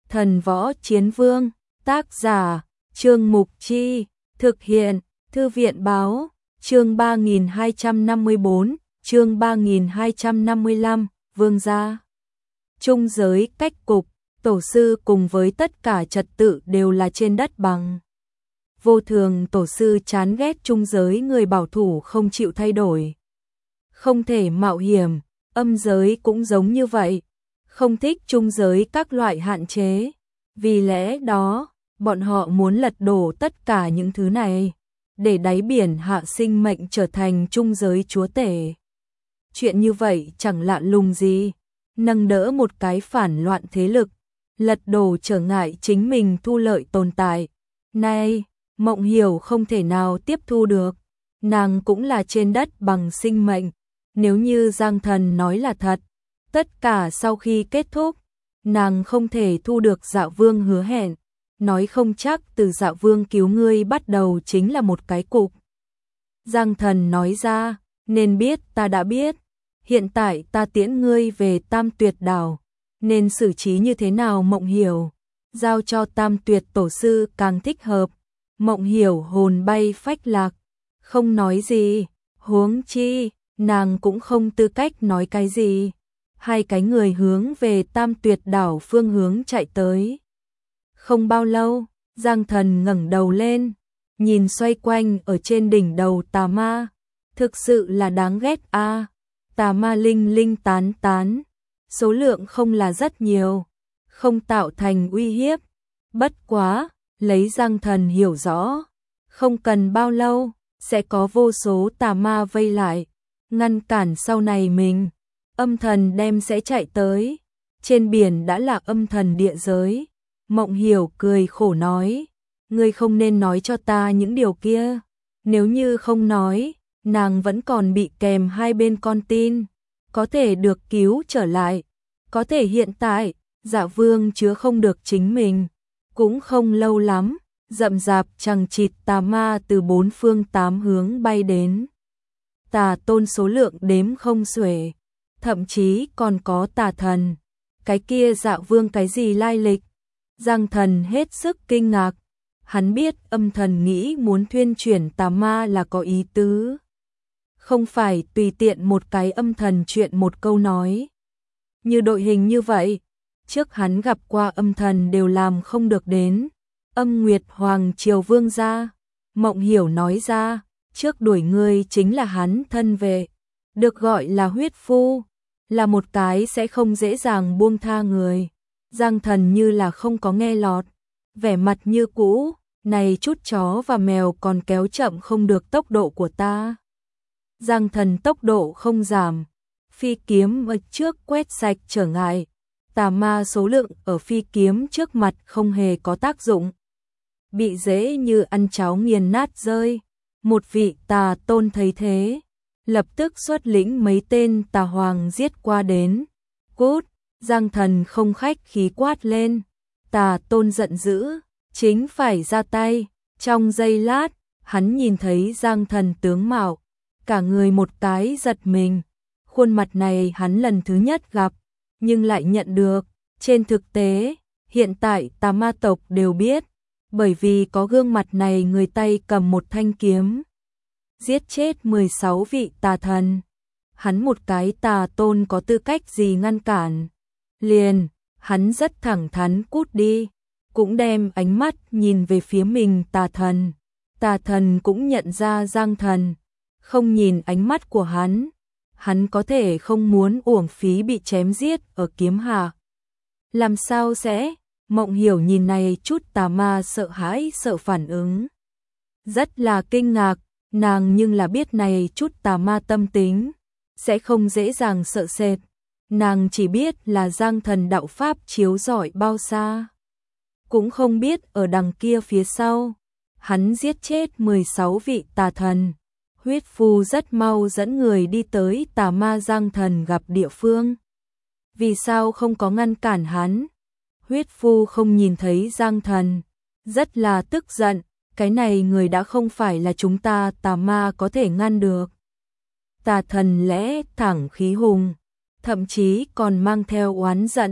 Thần Võ Chiến Vương, tác giả, Trương Mục Chi, thực hiện, Thư viện báo, chương 3254, chương 3255, Vương gia. Trung giới cách cục, tổ sư cùng với tất cả trật tự đều là trên đất bằng. Vô thường tổ sư chán ghét trung giới người bảo thủ không chịu thay đổi. Không thể mạo hiểm, âm giới cũng giống như vậy. Không thích trung giới các loại hạn chế. Vì lẽ đó, bọn họ muốn lật đổ tất cả những thứ này, để đáy biển hạ sinh mệnh trở thành trung giới chúa tể. Chuyện như vậy chẳng lạ lùng gì, nâng đỡ một cái phản loạn thế lực, lật đổ trở ngại chính mình thu lợi tồn tại. Này, Mộng Hiểu không thể nào tiếp thu được, nàng cũng là trên đất bằng sinh mệnh, nếu như Giang Thần nói là thật, tất cả sau khi kết thúc, nàng không thể thu được Dạ Vương hứa hẹn, nói không chắc từ Dạ Vương cứu ngươi bắt đầu chính là một cái cục. Giang Thần nói ra, nên biết ta đã biết, hiện tại ta tiễn ngươi về Tam Tuyệt Đảo, nên xử trí như thế nào Mộng Hiểu, giao cho Tam Tuyệt tổ sư càng thích hợp. Mộng Hiểu hồn bay phách lạc, không nói gì, huống chi, nàng cũng không tư cách nói cái gì. Hai cái người hướng về Tam Tuyệt Đảo phương hướng chạy tới. Không bao lâu, Giang Thần ngẩng đầu lên, nhìn xoay quanh ở trên đỉnh đầu tà ma, thực sự là đáng ghét a. Tà ma linh linh tán tán, số lượng không là rất nhiều, không tạo thành uy hiếp. Bất quá, lấy Giang Thần hiểu rõ, không cần bao lâu, sẽ có vô số tà ma vây lại, ngăn cản sau này mình. Âm thần đem sẽ chạy tới, trên biển đã là âm thần địa giới. Mộng Hiểu cười khổ nói, ngươi không nên nói cho ta những điều kia, nếu như không nói, nàng vẫn còn bị kèm hai bên con tin, có thể được cứu trở lại, có thể hiện tại, Dạ Vương chứa không được chính mình, cũng không lâu lắm, rậm rạp chằng chịt tà ma từ bốn phương tám hướng bay đến. Tà tôn số lượng đếm không xuể, thậm chí còn có tà thần. Cái kia Dạ Vương cái gì lai lịch? Giang Thần hết sức kinh ngạc. Hắn biết âm thần nghĩ muốn thuyên chuyển tà ma là có ý tứ. Không phải tùy tiện một cái âm thần chuyện một câu nói. Như đội hình như vậy, trước hắn gặp qua âm thần đều làm không được đến. Âm Nguyệt Hoàng Triều Vương gia, Mộng Hiểu nói ra, trước đuổi ngươi chính là hắn thân vệ, được gọi là huyết phu, là một cái sẽ không dễ dàng buông tha người. Giang Thần như là không có nghe lọt, vẻ mặt như cũ, này chút chó và mèo còn kéo chậm không được tốc độ của ta. Giang Thần tốc độ không giảm, phi kiếm ở trước quét sạch trở ngại, tà ma số lượng ở phi kiếm trước mặt không hề có tác dụng, bị dễ như ăn cháo nghiền nát rơi. Một vị tà tôn thấy thế, lập tức xuất lĩnh mấy tên tà hoàng giết qua đến. Cút, Giang Thần không khách khí quát lên, tà tôn giận dữ, chính phải ra tay. Trong giây lát, hắn nhìn thấy Giang Thần tướng mạo, cả người một cái giật mình. Khuôn mặt này hắn lần thứ nhất gặp, nhưng lại nhận được. Trên thực tế, hiện tại tà ma tộc đều biết, bởi vì có gương mặt này người tay cầm một thanh kiếm, giết chết 16 vị tà thần. Hắn một cái tà tôn có tư cách gì ngăn cản? Liền, hắn rất thẳng thắn cút đi, cũng đem ánh mắt nhìn về phía mình tà thần. Tà thần cũng nhận ra Giang Thần, không nhìn ánh mắt của hắn có thể không muốn uổng phí bị chém giết ở kiếm hạ. Làm sao sẽ? Mộng Hiểu nhìn này chút tà ma sợ hãi sợ phản ứng. Rất là kinh ngạc, nàng nhưng là biết này chút tà ma tâm tính, sẽ không dễ dàng sợ sệt. Nàng chỉ biết là Giang Thần đạo pháp chiếu rọi bao xa. Cũng không biết ở đằng kia phía sau, hắn giết chết 16 vị tà thần. Huyết phu rất mau dẫn người đi tới tà ma Giang Thần gặp địa phương. Vì sao không có ngăn cản hắn? Huyết phu không nhìn thấy Giang Thần, rất là tức giận, cái này người đã không phải là chúng ta tà ma có thể ngăn được. Tà thần lẽ thẳng khí hùng, thậm chí còn mang theo oán giận,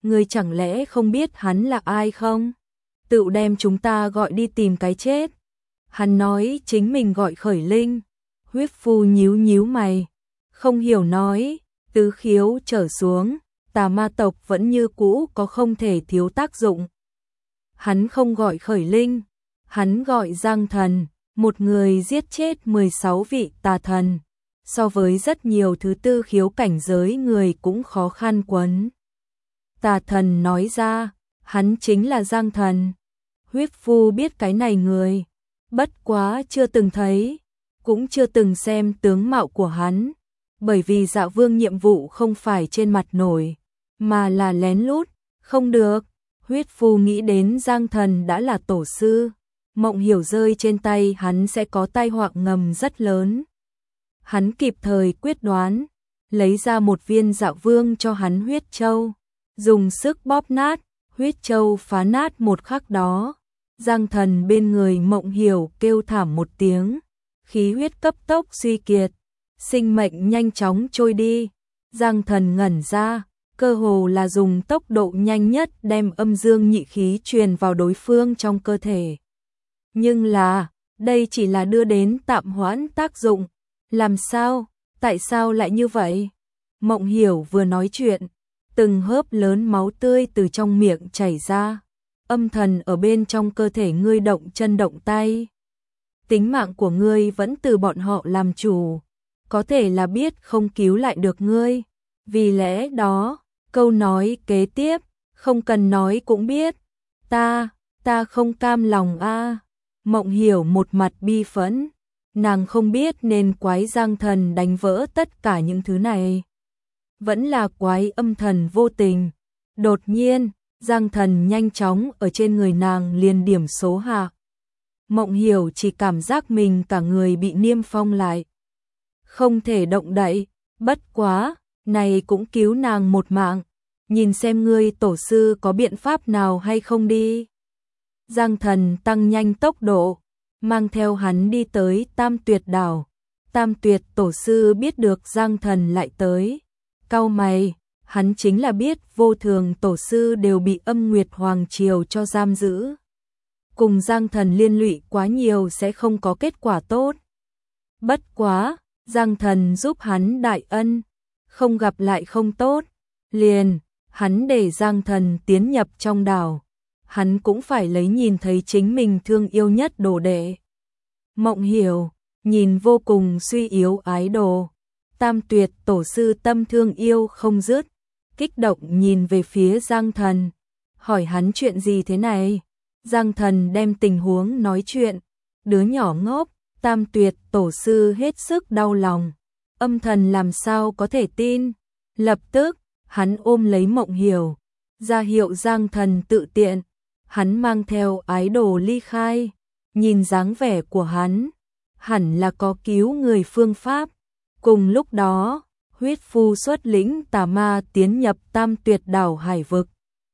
Ngươi chẳng lẽ không biết hắn là ai không? Tự đem chúng ta gọi đi tìm cái chết. Hắn nói chính mình gọi Khởi Linh. Huyết Phu nhíu nhíu mày, không hiểu nói, tứ khiếu trở xuống, tà ma tộc vẫn như cũ có không thể thiếu tác dụng. Hắn không gọi Khởi Linh, hắn gọi Giang Thần, một người giết chết 16 vị tà thần. So với rất nhiều thứ tư khiếu cảnh giới người cũng khó khăn quấn. Tà thần nói ra, hắn chính là Giang Thần. Huyết Phu biết cái này người, bất quá chưa từng thấy, cũng chưa từng xem tướng mạo của hắn, bởi vì Dạ Vương nhiệm vụ không phải trên mặt nổi, mà là lén lút, không được. Huyết Phu nghĩ đến Giang Thần đã là tổ sư, Mộng Hiểu rơi trên tay hắn sẽ có tai họa ngầm rất lớn. Hắn kịp thời quyết đoán, lấy ra một viên Dạ Vương cho hắn huyết châu, dùng sức bóp nát, huyết châu phá nát một khắc đó. Giang Thần bên người Mộng Hiểu kêu thảm một tiếng, khí huyết cấp tốc suy kiệt, sinh mệnh nhanh chóng trôi đi. Giang Thần ngẩn ra, cơ hồ là dùng tốc độ nhanh nhất đem âm dương nhị khí truyền vào đối phương trong cơ thể. Nhưng là, đây chỉ là đưa đến tạm hoãn tác dụng. Làm sao? Tại sao lại như vậy? Mộng Hiểu vừa nói chuyện, từng hớp lớn máu tươi từ trong miệng chảy ra. Âm thần ở bên trong cơ thể ngươi động chân động tay. Tính mạng của ngươi vẫn từ bọn họ làm chủ, có thể là biết không cứu lại được ngươi. Vì lẽ đó, câu nói kế tiếp, không cần nói cũng biết. Ta không cam lòng a. Mộng Hiểu một mặt bi phẫn, nàng không biết nên quái Giang Thần đánh vỡ tất cả những thứ này, vẫn là quái âm thần vô tình. Đột nhiên, Giang Thần nhanh chóng ở trên người nàng liền điểm số hạ. Mộng Hiểu chỉ cảm giác mình cả người bị niêm phong lại, không thể động đậy. Bất quá, này cũng cứu nàng một mạng, nhìn xem ngươi tổ sư có biện pháp nào hay không đi. Giang Thần tăng nhanh tốc độ, mang theo hắn đi tới Tam Tuyệt đảo. Tam Tuyệt tổ sư biết được Giang Thần lại tới, cau mày, hắn chính là biết Vô Thường tổ sư đều bị Âm Nguyệt Hoàng triều cho giam giữ. Cùng Giang Thần liên lụy quá nhiều sẽ không có kết quả tốt. Bất quá, Giang Thần giúp hắn đại ân, không gặp lại không tốt, liền, hắn để Giang Thần tiến nhập trong đảo. Hắn cũng phải lấy nhìn thấy chính mình thương yêu nhất đồ đệ. Mộng Hiểu, nhìn vô cùng suy yếu ái đồ. Tam Tuyệt tổ sư tâm thương yêu không dứt, kích động nhìn về phía Giang Thần, hỏi hắn chuyện gì thế này. Giang Thần đem tình huống nói chuyện, đứa nhỏ ngốc. Tam Tuyệt tổ sư hết sức đau lòng, âm thần làm sao có thể tin. Lập tức, hắn ôm lấy Mộng Hiểu, ra hiệu Giang Thần tự tiện. Hắn mang theo ái đồ ly khai, nhìn dáng vẻ của hắn, hẳn là có cứu người phương pháp. Cùng lúc đó, Huyết Phu xuất lĩnh tà ma tiến nhập Tam Tuyệt đảo hải vực.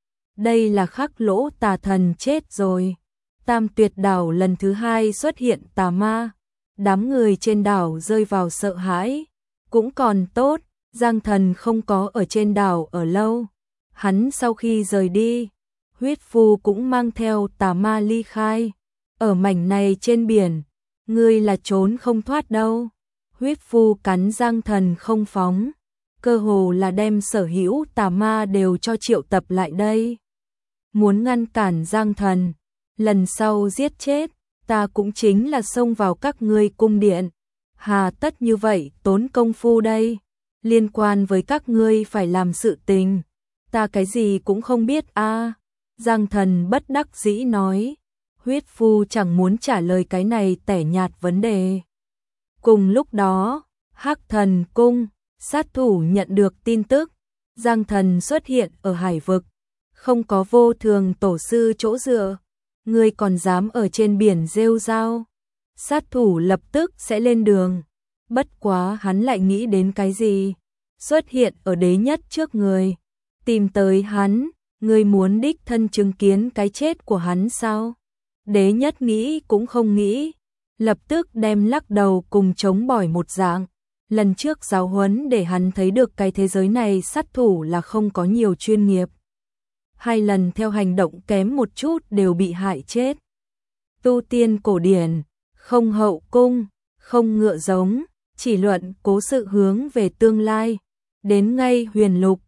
Đây là Khắc Lỗ tà thần chết rồi. Tam Tuyệt đảo lần thứ hai xuất hiện tà ma, đám người trên đảo rơi vào sợ hãi. Cũng còn tốt, Giang Thần không có ở trên đảo ở lâu. Hắn sau khi rời đi, Huyết Phu cũng mang theo tà ma ly khai. Ở mảnh này trên biển, ngươi là trốn không thoát đâu. Huyết Phu cắn Giang Thần không phóng, cơ hồ là đem sở hữu tà ma đều cho triệu tập lại đây. Muốn ngăn cản Giang Thần, lần sau giết chết, ta cũng chính là xông vào các ngươi cung điện. Hà tất như vậy tốn công phu đây, liên quan với các ngươi phải làm sự tình, ta cái gì cũng không biết a. Giang Thần bất đắc dĩ nói. Huyết Phu chẳng muốn trả lời cái này tẻ nhạt vấn đề. Cùng lúc đó, Hắc Thần cung, sát thủ nhận được tin tức, Giang Thần xuất hiện ở hải vực, không có Vô Thường tổ sư chỗ dựa, ngươi còn dám ở trên biển rêu rao. Sát thủ lập tức sẽ lên đường, bất quá hắn lại nghĩ đến cái gì, xuất hiện ở Đế Nhất trước người, tìm tới hắn. Ngươi muốn đích thân chứng kiến cái chết của hắn sao? Đế Nhất nghĩ cũng không nghĩ, lập tức đem lắc đầu cùng chống bỏi một dạng. Lần trước giáo huấn để hắn thấy được cái thế giới này sát thủ là không có nhiều chuyên nghiệp. 2 lần theo hành động kém một chút đều bị hại chết. Tu tiên cổ điển, không hậu cung, không ngựa giống, chỉ luận cố sự hướng về tương lai. Đến ngay huyền lục,